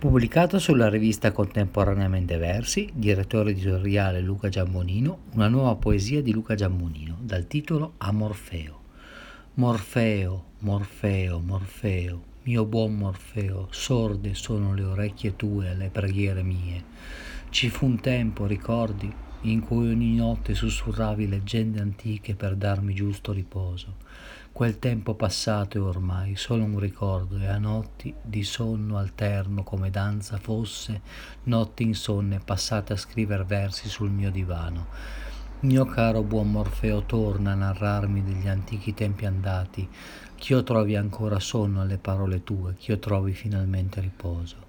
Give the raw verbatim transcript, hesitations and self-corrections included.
Pubblicato sulla rivista Contemporaneamente Versi, direttore editoriale Luca Giambonino, una nuova poesia di Luca Giambonino, dal titolo A Morfeo. Morfeo, Morfeo, Morfeo, mio buon Morfeo, sorde sono le orecchie tue alle preghiere mie. Ci fu un tempo, ricordi, in cui ogni notte sussurravi leggende antiche per darmi giusto riposo. Quel tempo passato è ormai solo un ricordo, e a notti di sonno alterno come danza fosse, notti insonne passate a scriver versi sul mio divano. Mio caro buon Morfeo, torna a narrarmi degli antichi tempi andati, ch'io trovi ancora sonno alle parole tue, ch'io trovi finalmente riposo.